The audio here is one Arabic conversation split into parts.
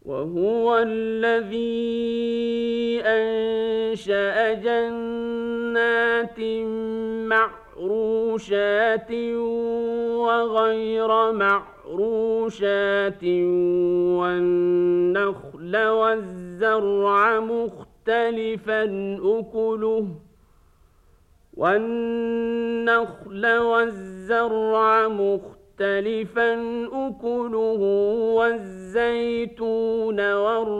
وهو الذي أنشأ جنات معروشات وغير معروشات والنخل والزرع مختلفا أكله والزيتون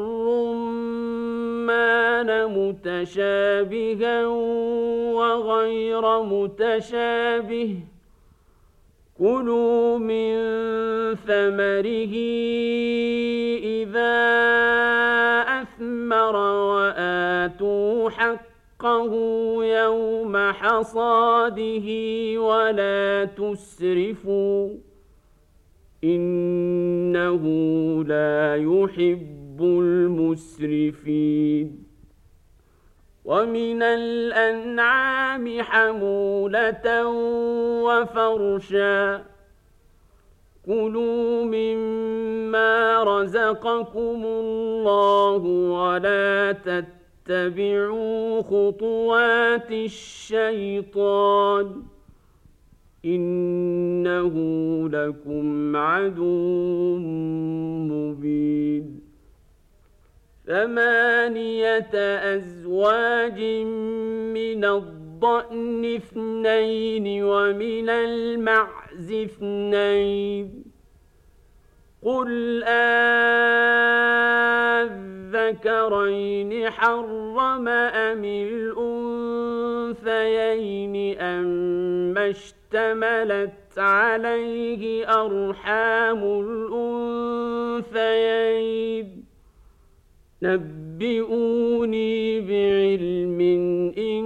والرمان متشابها وغير متشابه كلوا من ثمره إذا أثمر وآتوا حقه يوم حصاده ولا تسرفوا إنه لا يحب المسرفين ومن الأنعام حمولة وفرشا كلوا مما رزقكم الله ولا تتبعوا خطوات الشيطان إنه لكم عدو مبين 8 أزواج من الضأن 2 ومن المعز 2 قل أذكرين حرم أم الأنثيين أما اشتملت عليه أرحام الأنثيين نبئوني بعلم إن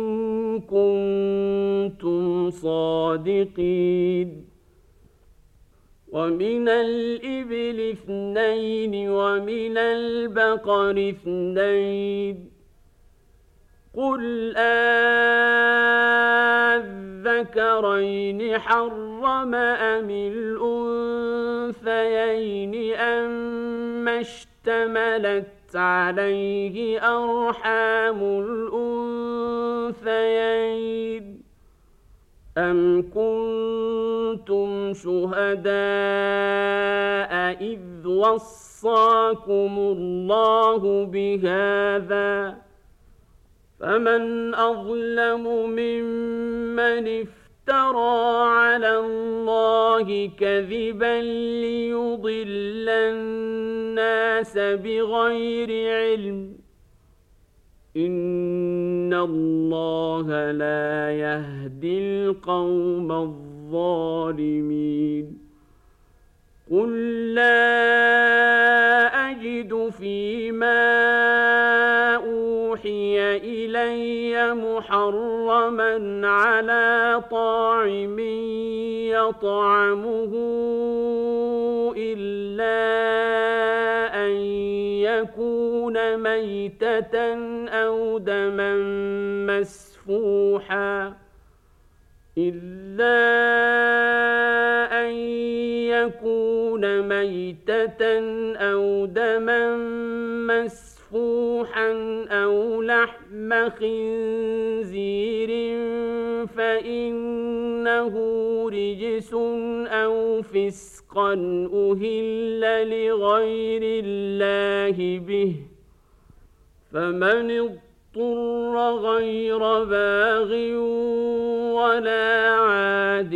كنتم صادقين ومن الإبل 2 ومن البقر 2 قل أذكرين حرم أم الأنثيين أما اشتملت عليه أرحام الأنثيين أم كنتم شهداء إذ وصاكم الله بهذا فمن أظلم ممن افترى على الله كذبا ليضل الناس بغير علم إن الله لا يهدي القوم الظالمين قل لا أجد فيما أوحي إلي محرما على طاعم يطعمه إلا أن يكون ميتة أو دما مسفوحا أو دما مسفوحا أو لحم خنزير فإنه رجس أو فسقا أهل لغير الله به فمن اضطر غير باغ ولا عاد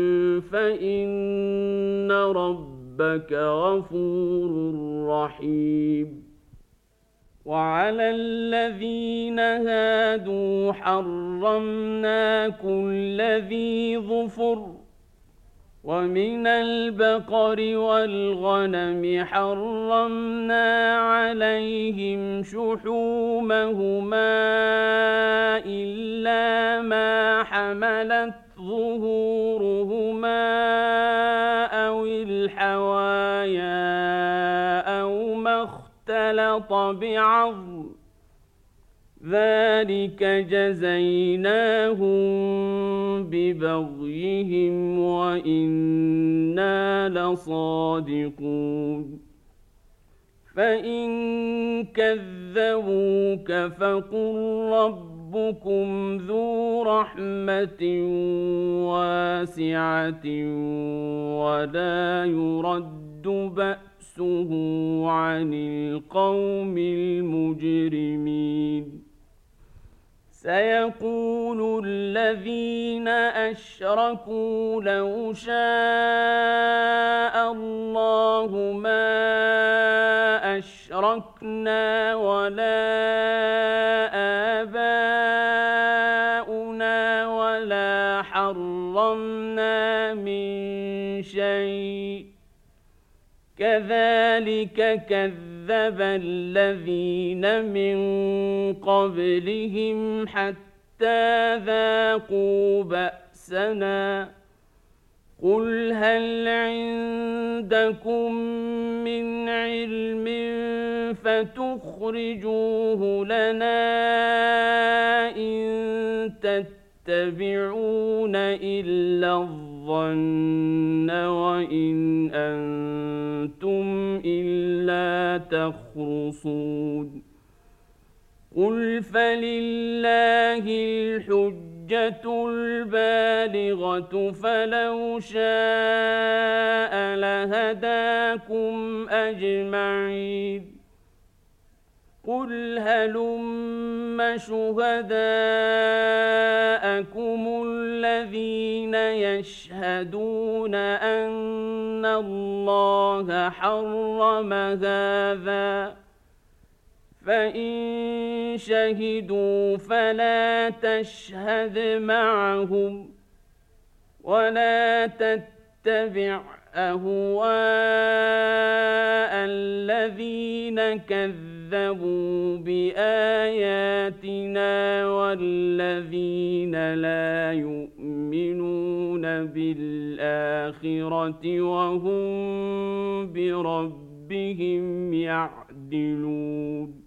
فإن ربك غفور رحيم وعلى الذين هادوا حرمنا كل ذي ظفر ومن البقر والغنم حرمنا عليهم شحومهما إلا ما حملت ظهورهما أو الحوايا أو ما اختلط بعظم ذلك جزيناهم ببغيهم وإنا لصادقون فإن كذبوك فقل ربكم ذو رحمة واسعة ولا يرد بأسه عن القوم المجرمين سيقول الذين أشركوا لو شاء الله ما أشركنا ولا آباؤنا ولا حرمنا من شيء كذلك كذب الذين من قبلهم حتى ذاقوا بأسنا قل هل عندكم من علم فتخرجوه لنا إن تتبعون إلا الظن وإن أنتم إلا تخرصون قل فلله الحجة البالغة فلو شاء لهداكم أجمعين قل هلم شهداءكم الذين يشهدون أن الله حرم هذا فإن شهدوا فلا تشهد معهم ولا تتبع أهواء الذين كذبوا بآياتنا والذين لا يؤمنون بالآخرة وهم بربهم يعدلون